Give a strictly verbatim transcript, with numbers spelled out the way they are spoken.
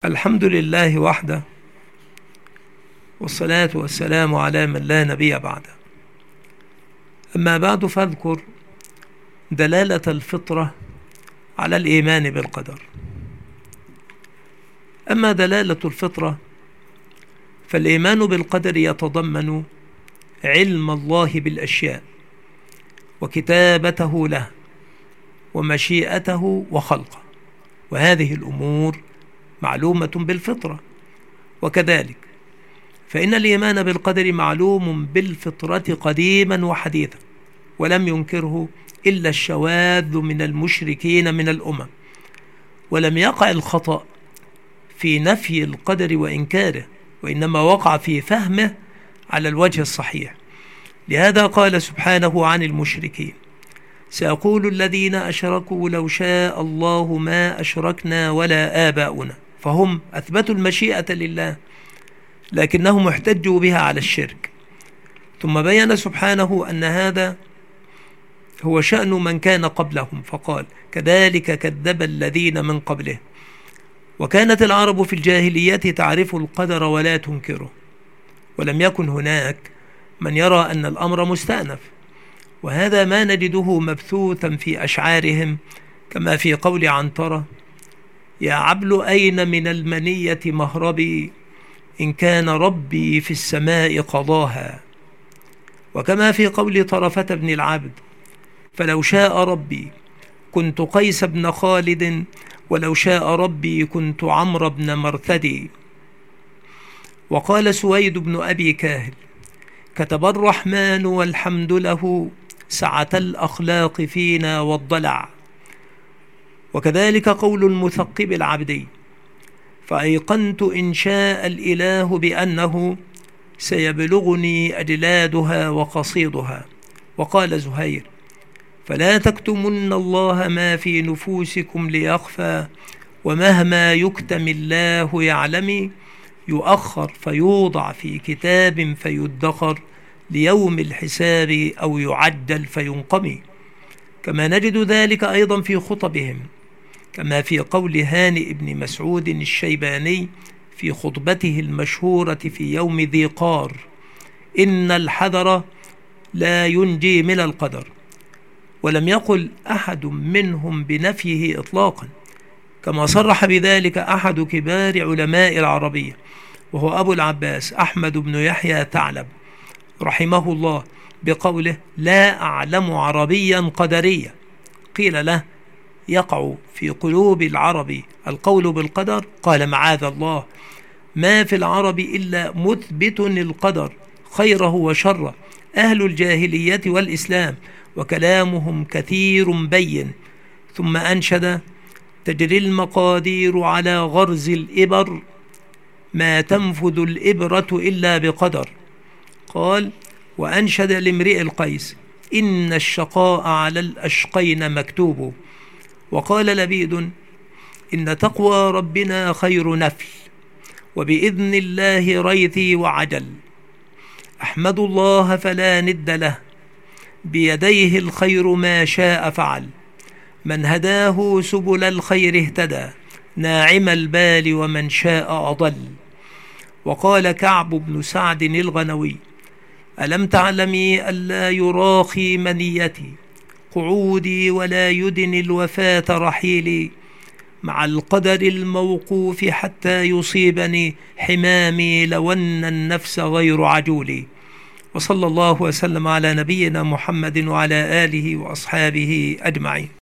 الحمد لله وحده، والصلاة والسلام على من لا نبي بعده. أما بعد، فاذكر دلالة الفطرة على الإيمان بالقدر. أما دلالة الفطرة فالإيمان بالقدر يتضمن علم الله بالأشياء وكتابته له ومشيئته وخلقه، وهذه الأمور معلومة بالفطرة. وكذلك فإن الإيمان بالقدر معلوم بالفطرة قديما وحديثا، ولم ينكره إلا الشواذ من المشركين من الأمم، ولم يقع الخطأ في نفي القدر وإنكاره، وإنما وقع في فهمه على الوجه الصحيح. لهذا قال سبحانه عن المشركين: سيقول الذين أشركوا لو شاء الله ما أشركنا ولا آباؤنا. فهم أثبتوا المشيئة لله، لكنهم احتجوا بها على الشرك. ثم بين سبحانه أن هذا هو شأن من كان قبلهم، فقال: كذلك كذب الذين من قبله. وكانت العرب في الجاهلية تعرف القدر ولا تنكره، ولم يكن هناك من يرى أن الأمر مستأنف، وهذا ما نجده مبثوثا في أشعارهم، كما في قول عنترة: يا عبل أين من المنية مهربي، إن كان ربي في السماء قضاها. وكما في قول طرفة بن العبد: فلو شاء ربي كنت قيس بن خالد، ولو شاء ربي كنت عمرو بن مرثدي. وقال سويد بن أبي كاهل: كتب الرحمن والحمد له سعة الأخلاق فينا والضلع. وكذلك قول المثقب العبدي: فأيقنت إن شاء الإله بأنه سيبلغني أجلادها وقصيدها. وقال زهير: فلا تكتمن الله ما في نفوسكم ليخفى، ومهما يكتم الله يعلم، يؤخر فيوضع في كتاب فيدخر، ليوم الحساب أو يعجل فينقمي. كما نجد ذلك أيضا في خطبهم، كما في قول هانئ بن مسعود الشيباني في خطبته المشهورة في يوم ذي قار: إن الحذر لا ينجي من القدر. ولم يقل أحد منهم بنفيه إطلاقا، كما صرح بذلك أحد كبار علماء العربية، وهو أبو العباس أحمد بن يحيى ثعلب رحمه الله، بقوله: لا أعلم عربيا قدريا. قيل له: يقع في قلوب العرب القول بالقدر؟ قال: معاذ الله، ما في العرب إلا مثبت القدر خيره وشره، أهل الجاهلية والإسلام، وكلامهم كثير بين. ثم أنشد: تجري المقادير على غرز الإبر، ما تنفذ الإبرة إلا بقدر. قال: وأنشد لامرئ القيس: إن الشقاء على الأشقين مكتوب. وقال لبيد: إن تقوى ربنا خير نفل، وبإذن الله ريثي وعجل. أحمد الله فلا ند له، بيديه الخير ما شاء فعل. من هداه سبل الخير اهتدى، ناعم البال ومن شاء أضل. وقال كعب بن سعد الغنوي: ألم تعلمي ألا يراخي منيتي قعودي، ولا يدن الوفاة رحيلي، مع القدر الموقوف حتى يصيبني حمامي، لو أن النفس غير عجولي. وصلى الله وسلم على نبينا محمد وعلى آله وأصحابه أجمعين.